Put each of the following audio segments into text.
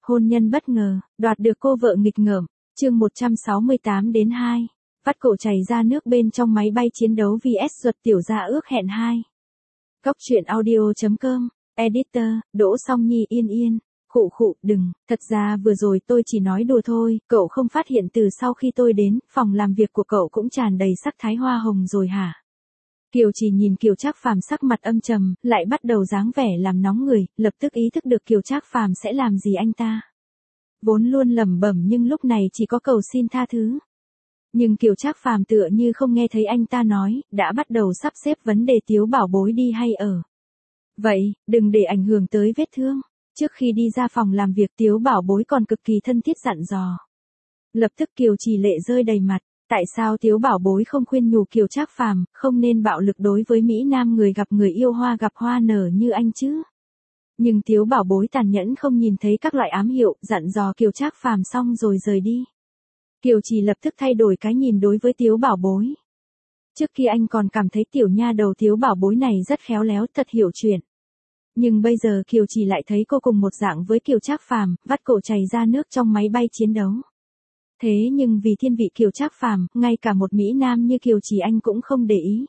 Hôn nhân bất ngờ, đoạt được cô vợ nghịch ngợm, chương 168-2. Vắt cổ chảy ra nước bên trong máy bay chiến đấu vs Duật tiểu gia ước hẹn 2. Góc truyện audio.com, Editor, Đỗ Song Nhi Yên Yên. Khụ, đừng, thật ra vừa rồi tôi chỉ nói đùa thôi, cậu không phát hiện từ sau khi tôi đến, phòng làm việc của cậu cũng tràn đầy sắc thái hoa hồng rồi hả? Kiều Trì nhìn Kiều Trác Phàm sắc mặt âm trầm, lại bắt đầu dáng vẻ làm nóng người, lập tức ý thức được Kiều Trác Phàm sẽ làm gì anh ta. Vốn luôn lẩm bẩm nhưng lúc này chỉ có cầu xin tha thứ. Nhưng Kiều Trác Phàm tựa như không nghe thấy anh ta nói, đã bắt đầu sắp xếp vấn đề Tiếu Bảo Bối đi hay ở. Vậy, đừng để ảnh hưởng tới vết thương. Trước khi đi ra phòng làm việc Tiếu Bảo Bối còn cực kỳ thân thiết dặn dò. Lập tức Kiều Trì lệ rơi đầy mặt. Tại sao Tiếu Bảo Bối không khuyên nhủ Kiều Trác Phàm không nên bạo lực đối với Mỹ Nam người gặp người yêu hoa gặp hoa nở như anh chứ? Nhưng Tiếu Bảo Bối tàn nhẫn không nhìn thấy các loại ám hiệu, dặn dò Kiều Trác Phàm xong rồi rời đi. Kiều Trì lập tức thay đổi cái nhìn đối với Tiếu Bảo Bối. Trước khi anh còn cảm thấy tiểu nha đầu Tiếu Bảo Bối này rất khéo léo, thật hiểu chuyện. Nhưng bây giờ Kiều Trì lại thấy cô cùng một dạng với Kiều Trác Phàm, vắt cổ chảy ra nước trong máy bay chiến đấu. Thế nhưng vì thiên vị Kiều Trác Phàm, ngay cả một Mỹ Nam như Kiều Trì anh cũng không để ý.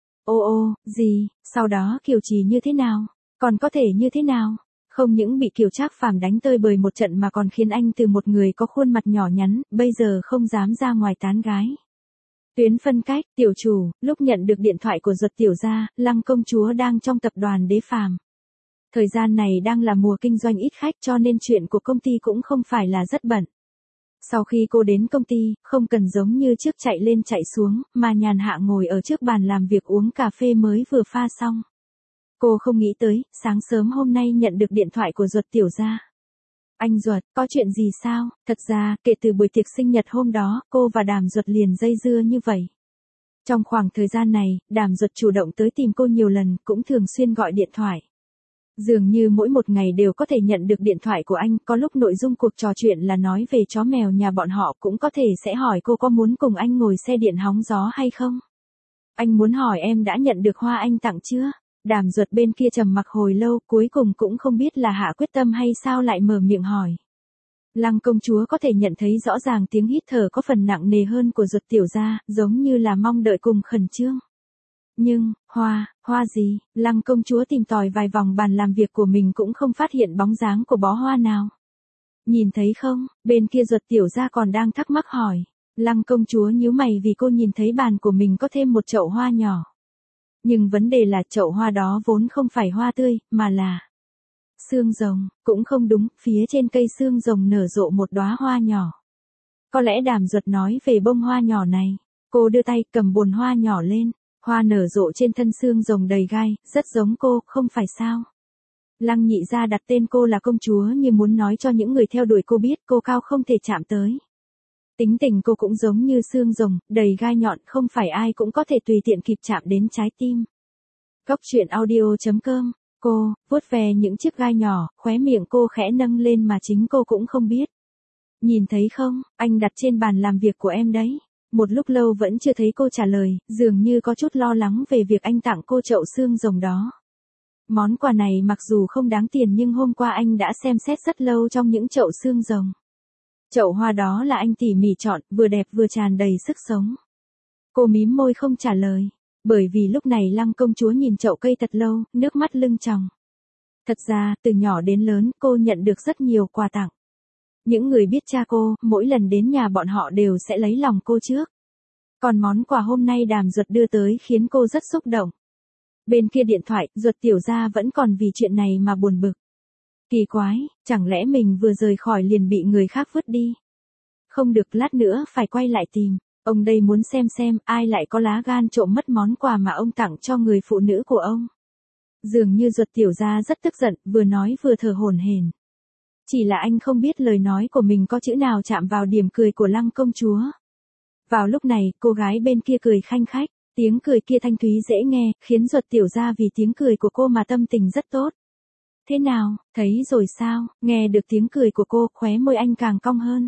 Gì, sau đó Kiều Trì như thế nào? Còn có thể như thế nào? Không những bị Kiều Trác Phàm đánh tơi bời một trận mà còn khiến anh từ một người có khuôn mặt nhỏ nhắn, bây giờ không dám ra ngoài tán gái. Tuyến phân cách, tiểu chủ, lúc nhận được điện thoại của Duật tiểu gia, Lăng công chúa đang trong tập đoàn Đế Phàm. Thời gian này đang là mùa kinh doanh ít khách cho nên chuyện của công ty cũng không phải là rất bận. Sau khi cô đến công ty, không cần giống như trước chạy lên chạy xuống, mà nhàn hạ ngồi ở trước bàn làm việc uống cà phê mới vừa pha xong. Cô không nghĩ tới, sáng sớm hôm nay nhận được điện thoại của Duật tiểu gia. Anh Duật, có chuyện gì sao? Thật ra, kể từ buổi tiệc sinh nhật hôm đó, cô và Đàm Duật liền dây dưa như vậy. Trong khoảng thời gian này, Đàm Duật chủ động tới tìm cô nhiều lần, cũng thường xuyên gọi điện thoại. Dường như mỗi một ngày đều có thể nhận được điện thoại của anh, có lúc nội dung cuộc trò chuyện là nói về chó mèo nhà bọn họ, cũng có thể sẽ hỏi cô có muốn cùng anh ngồi xe điện hóng gió hay không. Anh muốn hỏi em đã nhận được hoa anh tặng chưa? Đàm Duật bên kia trầm mặc hồi lâu, cuối cùng cũng không biết là hạ quyết tâm hay sao lại mở miệng hỏi. Lăng công chúa có thể nhận thấy rõ ràng tiếng hít thở có phần nặng nề hơn của Duật tiểu gia, giống như là mong đợi cùng khẩn trương. Nhưng, hoa gì? Lăng công chúa tìm tòi vài vòng bàn làm việc của mình cũng không phát hiện bóng dáng của bó hoa nào. Nhìn thấy không? Bên kia Duật tiểu gia còn đang thắc mắc hỏi. Lăng công chúa nhíu mày vì cô nhìn thấy bàn của mình có thêm một chậu hoa nhỏ. Nhưng vấn đề là chậu hoa đó vốn không phải hoa tươi, mà là xương rồng. Cũng không đúng, phía trên cây xương rồng nở rộ một đóa hoa nhỏ. Có lẽ Đàm Duật nói về bông hoa nhỏ này. Cô đưa tay cầm bồn hoa nhỏ lên. Hoa nở rộ trên thân xương rồng đầy gai, rất giống cô, không phải sao? Lăng nhị gia đặt tên cô là công chúa như muốn nói cho những người theo đuổi cô biết cô cao không thể chạm tới. Tính tình cô cũng giống như xương rồng, đầy gai nhọn, không phải ai cũng có thể tùy tiện kịp chạm đến trái tim. Góc truyện audio.com, cô, vuốt ve những chiếc gai nhỏ, khóe miệng cô khẽ nâng lên mà chính cô cũng không biết. Nhìn thấy không, anh đặt trên bàn làm việc của em đấy. Một lúc lâu vẫn chưa thấy cô trả lời, dường như có chút lo lắng về việc anh tặng cô chậu xương rồng đó. Món quà này mặc dù không đáng tiền nhưng hôm qua anh đã xem xét rất lâu trong những chậu xương rồng. Chậu hoa đó là anh tỉ mỉ chọn, vừa đẹp vừa tràn đầy sức sống. Cô mím môi không trả lời, bởi vì lúc này Lăng công chúa nhìn chậu cây thật lâu, nước mắt lưng tròng. Thật ra, từ nhỏ đến lớn, cô nhận được rất nhiều quà tặng. Những người biết cha cô, mỗi lần đến nhà bọn họ đều sẽ lấy lòng cô trước. Còn món quà hôm nay Đàm Duật đưa tới khiến cô rất xúc động. Bên kia điện thoại, Duật tiểu gia vẫn còn vì chuyện này mà buồn bực. Kỳ quái, chẳng lẽ mình vừa rời khỏi liền bị người khác vứt đi? Không được, lát nữa phải quay lại tìm. Ông đây muốn xem ai lại có lá gan trộm mất món quà mà ông tặng cho người phụ nữ của ông. Dường như Duật tiểu gia rất tức giận, vừa nói vừa thở hổn hển. Chỉ là anh không biết lời nói của mình có chữ nào chạm vào điểm cười của Lăng công chúa. Vào lúc này, cô gái bên kia cười khanh khách, tiếng cười kia thanh thúy dễ nghe, khiến Duật tiểu gia vì tiếng cười của cô mà tâm tình rất tốt. Thế nào, thấy rồi sao? Nghe được tiếng cười của cô, khóe môi anh càng cong hơn.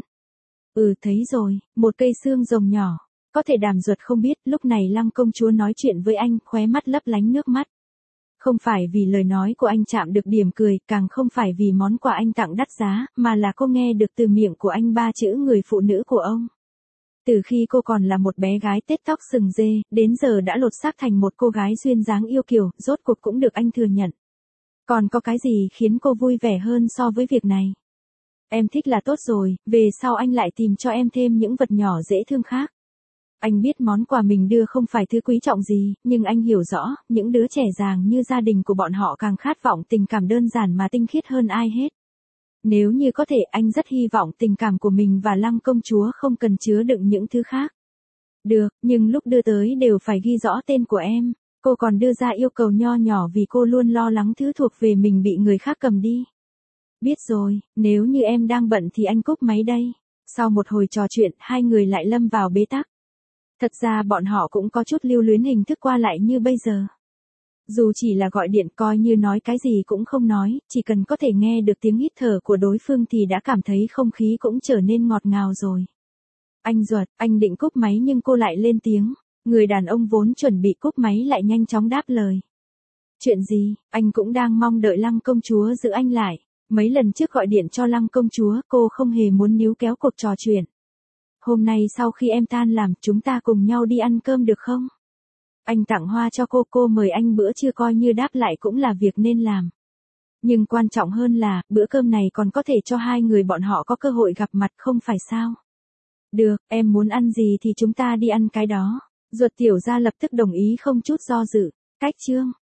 Thấy rồi, một cây xương rồng nhỏ. Có thể Đàm Duật không biết, lúc này Lăng công chúa nói chuyện với anh, khóe mắt lấp lánh nước mắt. Không phải vì lời nói của anh chạm được điểm cười, càng không phải vì món quà anh tặng đắt giá, mà là cô nghe được từ miệng của anh 3 chữ người phụ nữ của ông. Từ khi cô còn là một bé gái tết tóc sừng dê, đến giờ đã lột xác thành một cô gái duyên dáng yêu kiều, rốt cuộc cũng được anh thừa nhận. Còn có cái gì khiến cô vui vẻ hơn so với việc này? Em thích là tốt rồi, về sau anh lại tìm cho em thêm những vật nhỏ dễ thương khác. Anh biết món quà mình đưa không phải thứ quý trọng gì, nhưng anh hiểu rõ, những đứa trẻ dàng như gia đình của bọn họ càng khát vọng tình cảm đơn giản mà tinh khiết hơn ai hết. Nếu như có thể, anh rất hy vọng tình cảm của mình và Lăng công chúa không cần chứa đựng những thứ khác. Được, nhưng lúc đưa tới đều phải ghi rõ tên của em. Cô còn đưa ra yêu cầu nho nhỏ vì cô luôn lo lắng thứ thuộc về mình bị người khác cầm đi. Biết rồi, nếu như em đang bận thì anh cúp máy đây. Sau một hồi trò chuyện, hai người lại lâm vào bế tắc. Thật ra bọn họ cũng có chút lưu luyến hình thức qua lại như bây giờ. Dù chỉ là gọi điện, coi như nói cái gì cũng không nói, chỉ cần có thể nghe được tiếng hít thở của đối phương thì đã cảm thấy không khí cũng trở nên ngọt ngào rồi. Anh Duật, anh định cúp máy nhưng cô lại lên tiếng. Người đàn ông vốn chuẩn bị cúp máy lại nhanh chóng đáp lời. Chuyện gì, anh cũng đang mong đợi Lăng công chúa giữ anh lại. Mấy lần trước gọi điện cho Lăng công chúa, cô không hề muốn níu kéo cuộc trò chuyện. Hôm nay sau khi em tan làm, chúng ta cùng nhau đi ăn cơm được không? Anh tặng hoa cho cô mời anh bữa trưa coi như đáp lại cũng là việc nên làm. Nhưng quan trọng hơn là, bữa cơm này còn có thể cho hai người bọn họ có cơ hội gặp mặt không phải sao? Được, em muốn ăn gì thì chúng ta đi ăn cái đó. Duật tiểu gia lập tức đồng ý không chút do dự. Cách chương